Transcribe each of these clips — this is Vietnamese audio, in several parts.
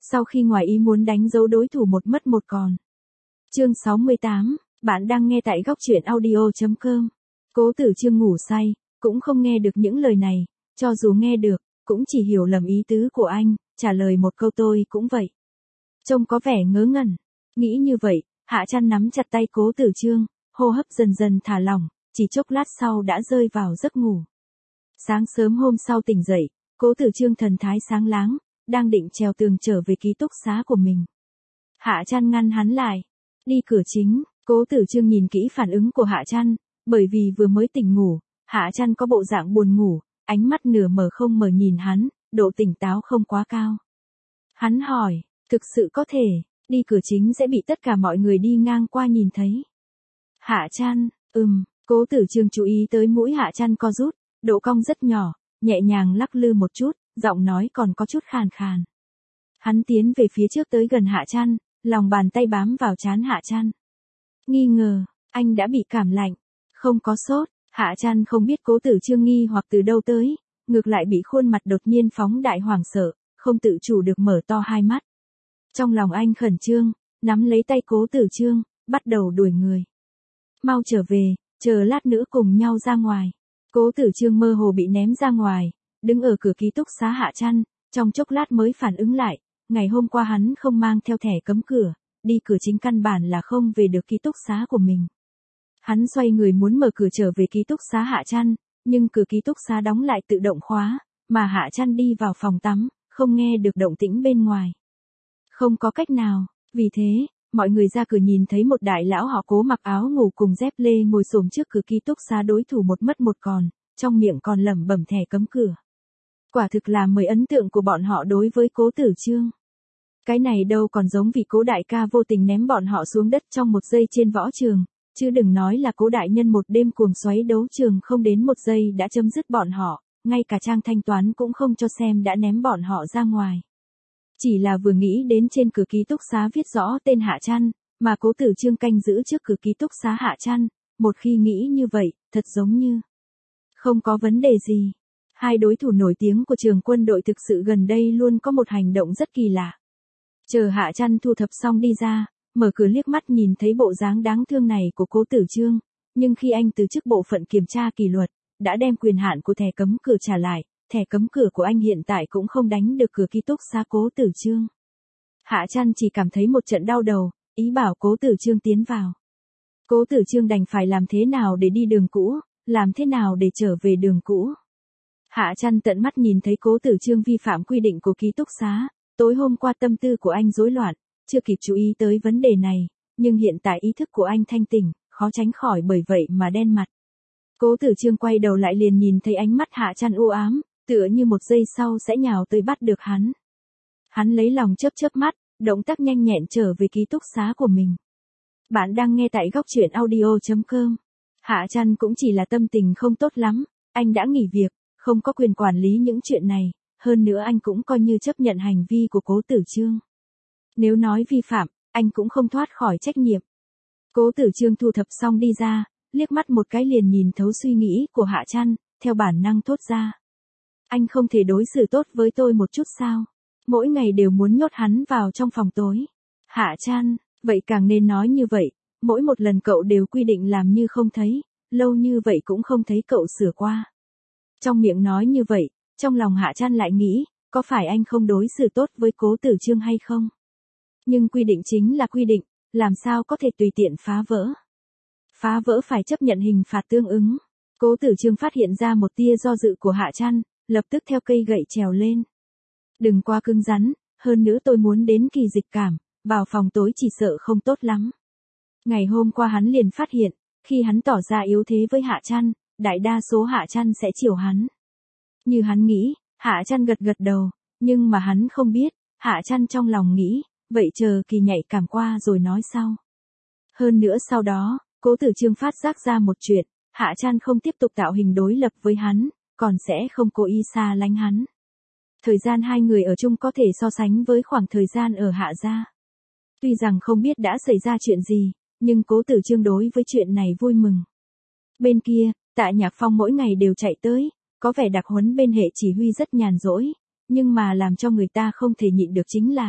sau khi ngoài ý muốn đánh dấu đối thủ một mất một còn. Chương 68, bạn đang nghe tại góc truyện audio.com. Cố Tử Chương ngủ say, cũng không nghe được những lời này, cho dù nghe được, cũng chỉ hiểu lầm ý tứ của anh, trả lời một câu tôi cũng vậy. Trông có vẻ ngớ ngẩn, nghĩ như vậy, Hạ Trăn nắm chặt tay Cố Tử Chương, hô hấp dần dần thả lỏng, chỉ chốc lát sau đã rơi vào giấc ngủ. Sáng sớm hôm sau tỉnh dậy, Cố Tử Chương thần thái sáng láng, đang định trèo tường trở về ký túc xá của mình. Hạ Trăn ngăn hắn lại, đi cửa chính. Cố Tử Chương nhìn kỹ phản ứng của Hạ Trăn, bởi vì vừa mới tỉnh ngủ, Hạ Trăn có bộ dạng buồn ngủ, ánh mắt nửa mở không mở nhìn hắn, độ tỉnh táo không quá cao. Hắn hỏi, thực sự có thể, đi cửa chính sẽ bị tất cả mọi người đi ngang qua nhìn thấy. Hạ Trăn, Cố Tử Chương chú ý tới mũi Hạ Trăn co rút, độ cong rất nhỏ, nhẹ nhàng lắc lư một chút, giọng nói còn có chút khàn khàn. Hắn tiến về phía trước tới gần Hạ Trăn, lòng bàn tay bám vào trán Hạ Trăn. Nghi ngờ, anh đã bị cảm lạnh, không có sốt. Hạ Trăn không biết Cố Tử Chương nghi hoặc từ đâu tới, ngược lại bị khuôn mặt đột nhiên phóng đại hoảng sợ, không tự chủ được mở to hai mắt. Trong lòng anh khẩn trương, nắm lấy tay Cố Tử Chương, bắt đầu đuổi người. Mau trở về, chờ lát nữa cùng nhau ra ngoài. Cố Tử Chương mơ hồ bị ném ra ngoài, đứng ở cửa ký túc xá Hạ Trăn, trong chốc lát mới phản ứng lại, ngày hôm qua hắn không mang theo thẻ cấm cửa, đi cửa chính căn bản là không về được ký túc xá của mình. Hắn xoay người muốn mở cửa trở về ký túc xá Hạ Trăn, nhưng cửa ký túc xá đóng lại tự động khóa, mà Hạ Trăn đi vào phòng tắm, không nghe được động tĩnh bên ngoài. Không có cách nào, vì thế, mọi người ra cửa nhìn thấy một đại lão họ Cố mặc áo ngủ cùng dép lê ngồi xổm trước cửa ký túc xá đối thủ một mất một còn, trong miệng còn lẩm bẩm thẻ cấm cửa. Quả thực là mười ấn tượng của bọn họ đối với Cố Tử Chương. Cái này đâu còn giống vì Cố đại ca vô tình ném bọn họ xuống đất trong một giây trên võ trường, chứ đừng nói là Cố đại nhân một đêm cuồng xoáy đấu trường không đến một giây đã chấm dứt bọn họ, ngay cả trang thanh toán cũng không cho xem đã ném bọn họ ra ngoài. Chỉ là vừa nghĩ đến trên cửa ký túc xá viết rõ tên Hạ Trăn, mà Cố Tử Chương canh giữ trước cửa ký túc xá Hạ Trăn, một khi nghĩ như vậy, thật giống như không có vấn đề gì. Hai đối thủ nổi tiếng của trường quân đội thực sự gần đây luôn có một hành động rất kỳ lạ. Chờ Hạ Trăn thu thập xong đi ra, mở cửa liếc mắt nhìn thấy bộ dáng đáng thương này của Cố Tử Chương, nhưng khi anh từ chức bộ phận kiểm tra kỷ luật, đã đem quyền hạn của thẻ cấm cửa trả lại, thẻ cấm cửa của anh hiện tại cũng không đánh được cửa ký túc xá Cố Tử Chương. Hạ Trăn chỉ cảm thấy một trận đau đầu, ý bảo Cố Tử Chương tiến vào. Cố Tử Chương đành phải làm thế nào để đi đường cũ, làm thế nào để trở về đường cũ. Hạ Trăn tận mắt nhìn thấy Cố Tử Chương vi phạm quy định của ký túc xá, tối hôm qua tâm tư của anh rối loạn, chưa kịp chú ý tới vấn đề này, nhưng hiện tại ý thức của anh thanh tỉnh, khó tránh khỏi bởi vậy mà đen mặt. Cố Tử Chương quay đầu lại liền nhìn thấy ánh mắt Hạ Trăn u ám, tựa như một giây sau sẽ nhào tới bắt được hắn. Hắn lấy lòng chớp chớp mắt, động tác nhanh nhẹn trở về ký túc xá của mình. Bạn đang nghe tại góc truyện audio.com. Hạ Trăn cũng chỉ là tâm tình không tốt lắm, anh đã nghỉ việc, không có quyền quản lý những chuyện này, hơn nữa anh cũng coi như chấp nhận hành vi của Cố Tử Chương. Nếu nói vi phạm, anh cũng không thoát khỏi trách nhiệm. Cố Tử Chương thu thập xong đi ra, liếc mắt một cái liền nhìn thấu suy nghĩ của Hạ Trăn, theo bản năng thốt ra. Anh không thể đối xử tốt với tôi một chút sao? Mỗi ngày đều muốn nhốt hắn vào trong phòng tối. Hạ Trăn, vậy càng nên nói như vậy, mỗi một lần cậu đều quy định làm như không thấy, lâu như vậy cũng không thấy cậu sửa qua. Trong miệng nói như vậy, trong lòng Hạ Trăn lại nghĩ, có phải anh không đối xử tốt với Cố Tử Chương hay không? Nhưng quy định chính là quy định, làm sao có thể tùy tiện phá vỡ. Phá vỡ phải chấp nhận hình phạt tương ứng. Cố Tử Chương phát hiện ra một tia do dự của Hạ Trăn, lập tức theo cây gậy trèo lên. Đừng quá cứng rắn, hơn nữa tôi muốn đến kỳ dịch cảm, vào phòng tối chỉ sợ không tốt lắm. Ngày hôm qua hắn liền phát hiện, khi hắn tỏ ra yếu thế với Hạ Trăn, đại đa số Hạ Trăn sẽ chiều hắn. Như hắn nghĩ, Hạ Trăn gật gật đầu, nhưng mà hắn không biết, Hạ Trăn trong lòng nghĩ, vậy chờ kỳ nhạy cảm qua rồi nói sau. Hơn nữa sau đó, Cố Tử Chương phát giác ra một chuyện, Hạ Trăn không tiếp tục tạo hình đối lập với hắn, còn sẽ không cố ý xa lánh hắn. Thời gian hai người ở chung có thể so sánh với khoảng thời gian ở Hạ gia. Tuy rằng không biết đã xảy ra chuyện gì, nhưng Cố Tử Chương đối với chuyện này vui mừng. Bên kia, Tạ Nhạc Phong mỗi ngày đều chạy tới, có vẻ đặc huấn bên hệ chỉ huy rất nhàn rỗi, nhưng mà làm cho người ta không thể nhịn được chính là,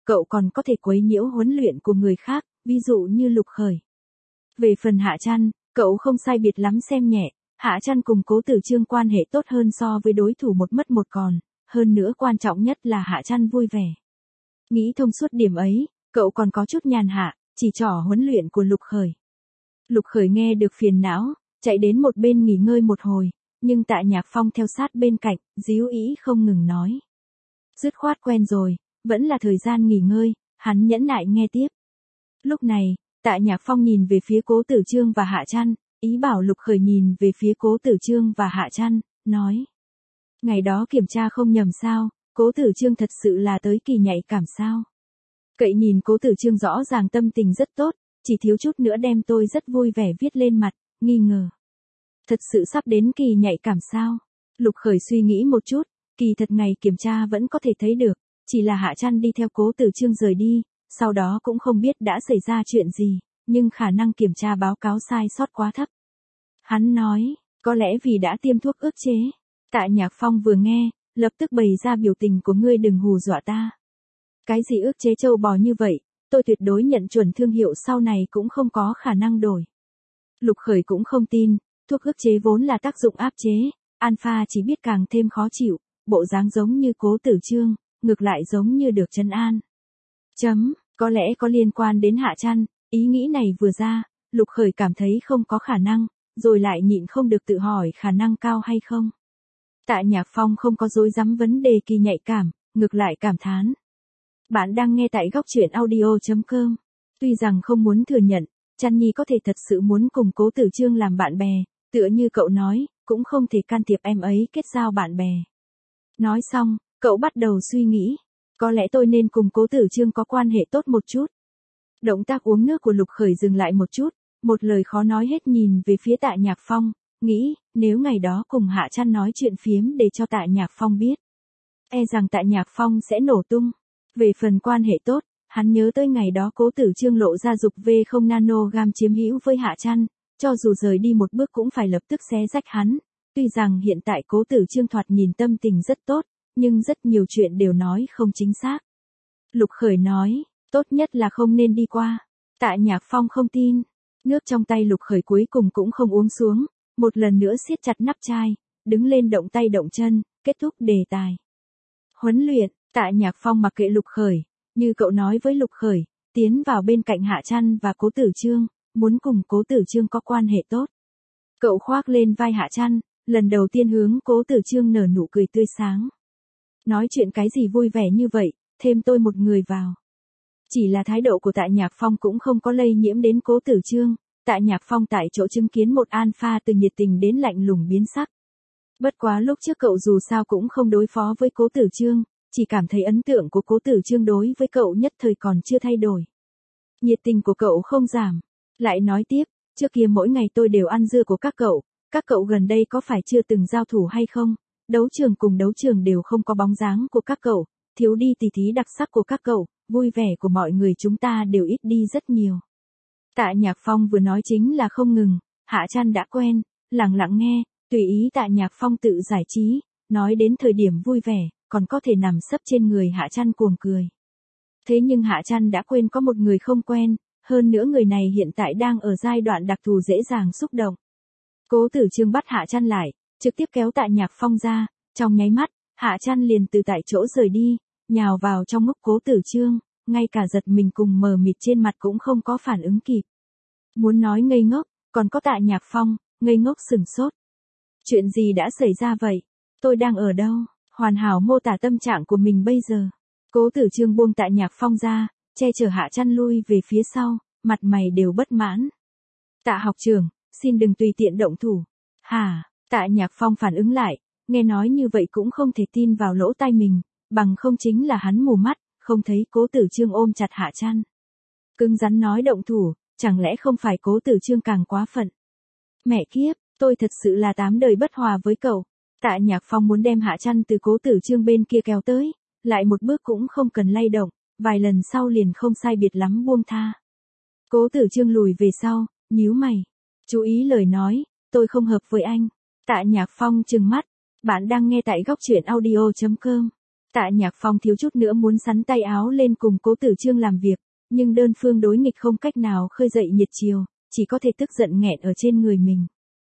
cậu còn có thể quấy nhiễu huấn luyện của người khác, ví dụ như Lục Khởi. Về phần Hạ Trăn, cậu không sai biệt lắm xem nhẹ, Hạ Trăn cùng Cố Tử Chương quan hệ tốt hơn so với đối thủ một mất một còn, hơn nữa quan trọng nhất là Hạ Trăn vui vẻ. Nghĩ thông suốt điểm ấy, cậu còn có chút nhàn hạ, chỉ trỏ huấn luyện của Lục Khởi. Lục Khởi nghe được phiền não, chạy đến một bên nghỉ ngơi một hồi, nhưng Tạ Nhạc Phong theo sát bên cạnh, díu ý không ngừng nói. Dứt khoát quen rồi, vẫn là thời gian nghỉ ngơi, hắn nhẫn nại nghe tiếp. Lúc này, Tạ Nhạc Phong nhìn về phía Cố Tử Chương và Hạ Trăn, ý bảo Lục Khởi nhìn về phía Cố Tử Chương và Hạ Trăn, nói. Ngày đó kiểm tra không nhầm sao, Cố Tử Chương thật sự là tới kỳ nhạy cảm sao. Cậy nhìn Cố Tử Chương rõ ràng tâm tình rất tốt, chỉ thiếu chút nữa đem tôi rất vui vẻ viết lên mặt, nghi ngờ. Thật sự sắp đến kỳ nhạy cảm sao? Lục Khởi suy nghĩ một chút, kỳ thật ngày kiểm tra vẫn có thể thấy được, chỉ là Hạ Trăn đi theo Cố Tử Chương rời đi, sau đó cũng không biết đã xảy ra chuyện gì, nhưng khả năng kiểm tra báo cáo sai sót quá thấp. Hắn nói, có lẽ vì đã tiêm thuốc ức chế. Tạ Nhạc Phong vừa nghe, lập tức bày ra biểu tình của ngươi đừng hù dọa ta. Cái gì ức chế trâu bò như vậy, tôi tuyệt đối nhận chuẩn thương hiệu sau này cũng không có khả năng đổi. Lục Khởi cũng không tin, thuốc ức chế vốn là tác dụng áp chế, alpha chỉ biết càng thêm khó chịu, bộ dáng giống như Cố Tử Chương, ngược lại giống như được trấn an. Có lẽ có liên quan đến Hạ Trăn, ý nghĩ này vừa ra, Lục Khởi cảm thấy không có khả năng, rồi lại nhịn không được tự hỏi khả năng cao hay không. Tạ Nhạc Phong không có dối rắm vấn đề kỳ nhạy cảm, ngược lại cảm thán. Bạn đang nghe tại góc truyện audio.com. Tuy rằng không muốn thừa nhận, Trăn Nhi có thể thật sự muốn cùng Cố Tử Chương làm bạn bè, tựa như cậu nói, cũng không thể can thiệp em ấy kết giao bạn bè. Nói xong, cậu bắt đầu suy nghĩ, có lẽ tôi nên cùng Cố Tử Chương có quan hệ tốt một chút. Động tác uống nước của Lục Khởi dừng lại một chút, một lời khó nói hết nhìn về phía Tạ Nhạc Phong, nghĩ, nếu ngày đó cùng Hạ Trăn nói chuyện phiếm để cho Tạ Nhạc Phong biết. E rằng Tạ Nhạc Phong sẽ nổ tung. Về phần quan hệ tốt, hắn nhớ tới ngày đó Cố Tử Chương lộ ra dục V0 nanogam chiếm hữu với Hạ Trăn, cho dù rời đi một bước cũng phải lập tức xé rách hắn. Tuy rằng hiện tại Cố Tử Chương thoạt nhìn tâm tình rất tốt, nhưng rất nhiều chuyện đều nói không chính xác. Lục Khởi nói, tốt nhất là không nên đi qua. Tạ Nhạc Phong không tin. Nước trong tay Lục Khởi cuối cùng cũng không uống xuống, một lần nữa siết chặt nắp chai, đứng lên động tay động chân, kết thúc đề tài. Huấn luyện, Tạ Nhạc Phong mặc kệ Lục Khởi, như cậu nói với Lục Khởi, tiến vào bên cạnh Hạ Trăn và Cố Tử Chương, muốn cùng Cố Tử Chương có quan hệ tốt. Cậu khoác lên vai Hạ Trăn, lần đầu tiên hướng Cố Tử Chương nở nụ cười tươi sáng. Nói chuyện cái gì vui vẻ như vậy, thêm tôi một người vào. Chỉ là thái độ của Tạ Nhạc Phong cũng không có lây nhiễm đến Cố Tử Chương, Tạ Nhạc Phong tại chỗ chứng kiến một alpha từ nhiệt tình đến lạnh lùng biến sắc. Bất quá lúc trước cậu dù sao cũng không đối phó với Cố Tử Chương, chỉ cảm thấy ấn tượng của Cố Tử Chương đối với cậu nhất thời còn chưa thay đổi. Nhiệt tình của cậu không giảm. Lại nói tiếp, trước kia mỗi ngày tôi đều ăn dưa của các cậu gần đây có phải chưa từng giao thủ hay không? Đấu trường cùng đấu trường đều không có bóng dáng của các cậu, thiếu đi tỉ thí đặc sắc của các cậu, vui vẻ của mọi người chúng ta đều ít đi rất nhiều. Tạ Nhạc Phong vừa nói chính là không ngừng, Hạ Trăn đã quen, lặng lặng nghe, tùy ý Tạ Nhạc Phong tự giải trí, nói đến thời điểm vui vẻ, còn có thể nằm sấp trên người Hạ Trăn cuồng cười. Thế nhưng Hạ Trăn đã quên có một người không quen, hơn nữa người này hiện tại đang ở giai đoạn đặc thù dễ dàng xúc động. Cố Tử Chương bắt Hạ Trăn lại, trực tiếp kéo Tạ Nhạc Phong ra, trong nháy mắt, Hạ Trăn liền từ tại chỗ rời đi, nhào vào trong ngực Cố Tử Chương, ngay cả giật mình cùng mờ mịt trên mặt cũng không có phản ứng kịp. Muốn nói ngây ngốc, còn có Tạ Nhạc Phong, ngây ngốc sừng sốt. Chuyện gì đã xảy ra vậy? Tôi đang ở đâu? Hoàn hảo mô tả tâm trạng của mình bây giờ. Cố Tử Chương buông Tạ Nhạc Phong ra, che chở Hạ Trăn lui về phía sau, mặt mày đều bất mãn. Tạ học trưởng, xin đừng tùy tiện động thủ. Hả? Tạ Nhạc Phong phản ứng lại, nghe nói như vậy cũng không thể tin vào lỗ tai mình, bằng không chính là hắn mù mắt, không thấy Cố Tử Chương ôm chặt Hạ Trăn. Cứng rắn nói động thủ, chẳng lẽ không phải Cố Tử Chương càng quá phận. Mẹ kiếp, tôi thật sự là 8 đời bất hòa với cậu. Tạ Nhạc Phong muốn đem Hạ Trăn từ Cố Tử Chương bên kia kéo tới, lại một bước cũng không cần lay động, vài lần sau liền không sai biệt lắm buông tha. Cố Tử Chương lùi về sau, nhíu mày. Chú ý lời nói, tôi không hợp với anh. Tạ Nhạc Phong trừng mắt, bạn đang nghe tại góc truyện audio.com. Tạ Nhạc Phong thiếu chút nữa muốn sắn tay áo lên cùng Cố Tử Chương làm việc, nhưng đơn phương đối nghịch không cách nào khơi dậy nhiệt chiều, chỉ có thể tức giận nghẹn ở trên người mình.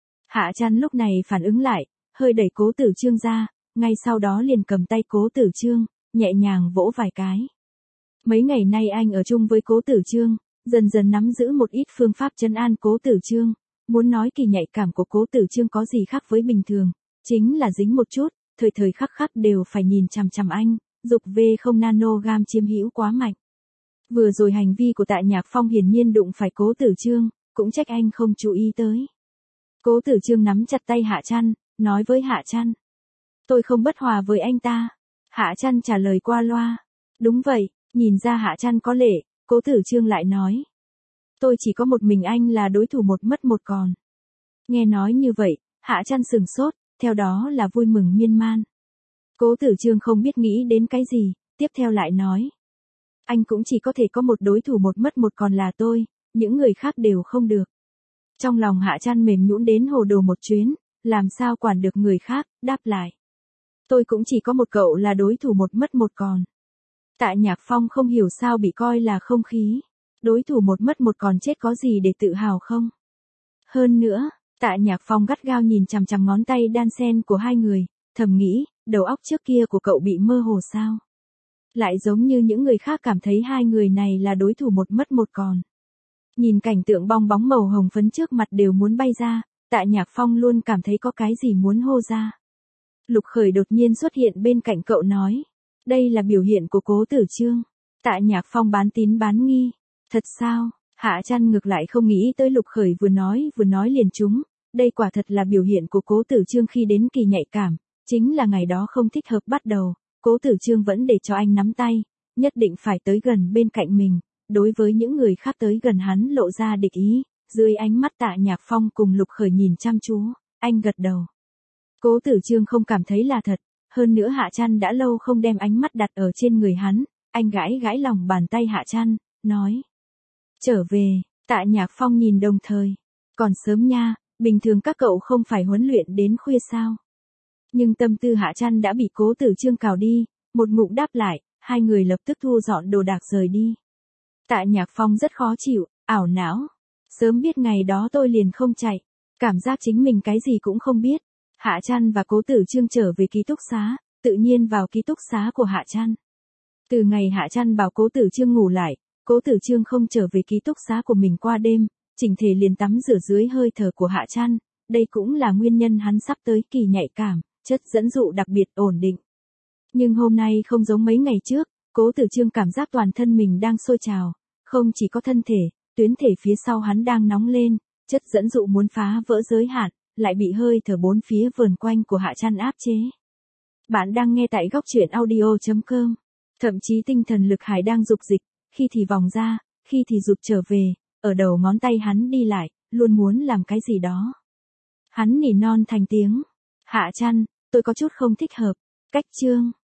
Hạ Trăn lúc này phản ứng lại, hơi đẩy Cố Tử Chương ra, ngay sau đó liền cầm tay Cố Tử Chương, nhẹ nhàng vỗ vài cái. Mấy ngày nay anh ở chung với Cố Tử Chương, dần dần nắm giữ một ít phương pháp trấn an Cố Tử Chương, muốn nói kỳ nhạy cảm của Cố Tử Chương có gì khác với bình thường, chính là dính một chút, thời thời khắc khắc đều phải nhìn chằm chằm anh, dục V0 nanogam chiếm hữu quá mạnh. Vừa rồi hành vi của Tạ Nhạc Phong hiển nhiên đụng phải Cố Tử Chương, cũng trách anh không chú ý tới. Cố Tử Chương nắm chặt tay Hạ Trăn, nói với Hạ Trăn. Tôi không bất hòa với anh ta. Hạ Trăn trả lời qua loa. Đúng vậy, nhìn ra Hạ Trăn có lệ, Cố Tử Chương lại nói. Tôi chỉ có một mình anh là đối thủ một mất một còn. Nghe nói như vậy, Hạ Trăn sừng sốt, theo đó là vui mừng miên man. Cố Tử Chương không biết nghĩ đến cái gì, tiếp theo lại nói. Anh cũng chỉ có thể có một đối thủ một mất một còn là tôi, những người khác đều không được. Trong lòng Hạ Trăn mềm nhũn đến hồ đồ một chuyến, làm sao quản được người khác, đáp lại. Tôi cũng chỉ có một cậu là đối thủ một mất một còn. Tạ Nhạc Phong không hiểu sao bị coi là không khí. Đối thủ một mất một còn chết có gì để tự hào không? Hơn nữa, Tạ Nhạc Phong gắt gao nhìn chằm chằm ngón tay đan sen của hai người, thầm nghĩ, đầu óc trước kia của cậu bị mơ hồ sao? Lại giống như những người khác cảm thấy hai người này là đối thủ một mất một còn. Nhìn cảnh tượng bong bóng màu hồng phấn trước mặt đều muốn bay ra, Tạ Nhạc Phong luôn cảm thấy có cái gì muốn hô ra. Lục Khởi đột nhiên xuất hiện bên cạnh cậu nói. Đây là biểu hiện của Cố Tử Chương. Tạ Nhạc Phong bán tín bán nghi. Thật sao? Hạ Trăn ngược lại không nghĩ tới Lục Khởi vừa nói liền trúng. Đây quả thật là biểu hiện của Cố Tử Chương khi đến kỳ nhạy cảm. Chính là ngày đó không thích hợp bắt đầu. Cố Tử Chương vẫn để cho anh nắm tay. Nhất định phải tới gần bên cạnh mình. Đối với những người khác tới gần hắn lộ ra địch ý. Dưới ánh mắt Tạ Nhạc Phong cùng Lục Khởi nhìn chăm chú, anh gật đầu. Cố Tử Chương không cảm thấy là thật. Hơn nữa Hạ Trăn đã lâu không đem ánh mắt đặt ở trên người hắn. Anh gãi gãi lòng bàn tay Hạ Trăn, nói. Trở về, Tạ Nhạc Phong nhìn đồng thời. Còn sớm nha, bình thường các cậu không phải huấn luyện đến khuya sao? Nhưng tâm tư Hạ Trăn đã bị Cố Tử Chương cào đi, một ngụm đáp lại, hai người lập tức thu dọn đồ đạc rời đi. Tạ Nhạc Phong rất khó chịu, ảo não. Sớm biết ngày đó tôi liền không chạy, cảm giác chính mình cái gì cũng không biết. Hạ Trăn và Cố Tử Chương trở về ký túc xá, tự nhiên vào ký túc xá của Hạ Trăn. Từ ngày Hạ Trăn bảo Cố Tử Chương ngủ lại, Cố Tử Chương không trở về ký túc xá của mình qua đêm, chỉnh thể liền tắm rửa dưới hơi thở của Hạ Trăn, đây cũng là nguyên nhân hắn sắp tới kỳ nhạy cảm, chất dẫn dụ đặc biệt ổn định. Nhưng hôm nay không giống mấy ngày trước, Cố Tử Chương cảm giác toàn thân mình đang sôi trào, không chỉ có thân thể, tuyến thể phía sau hắn đang nóng lên, chất dẫn dụ muốn phá vỡ giới hạn, lại bị hơi thở bốn phía vờn quanh của Hạ Trăn áp chế. Bạn đang nghe tại góc truyện audio.com. Thậm chí tinh thần lực hải đang dục dịch, khi thì vòng ra, khi thì rụt trở về, ở đầu ngón tay hắn đi lại, luôn muốn làm cái gì đó. Hắn nỉ non thành tiếng. Hạ Trăn, tôi có chút không thích hợp. Cách chương.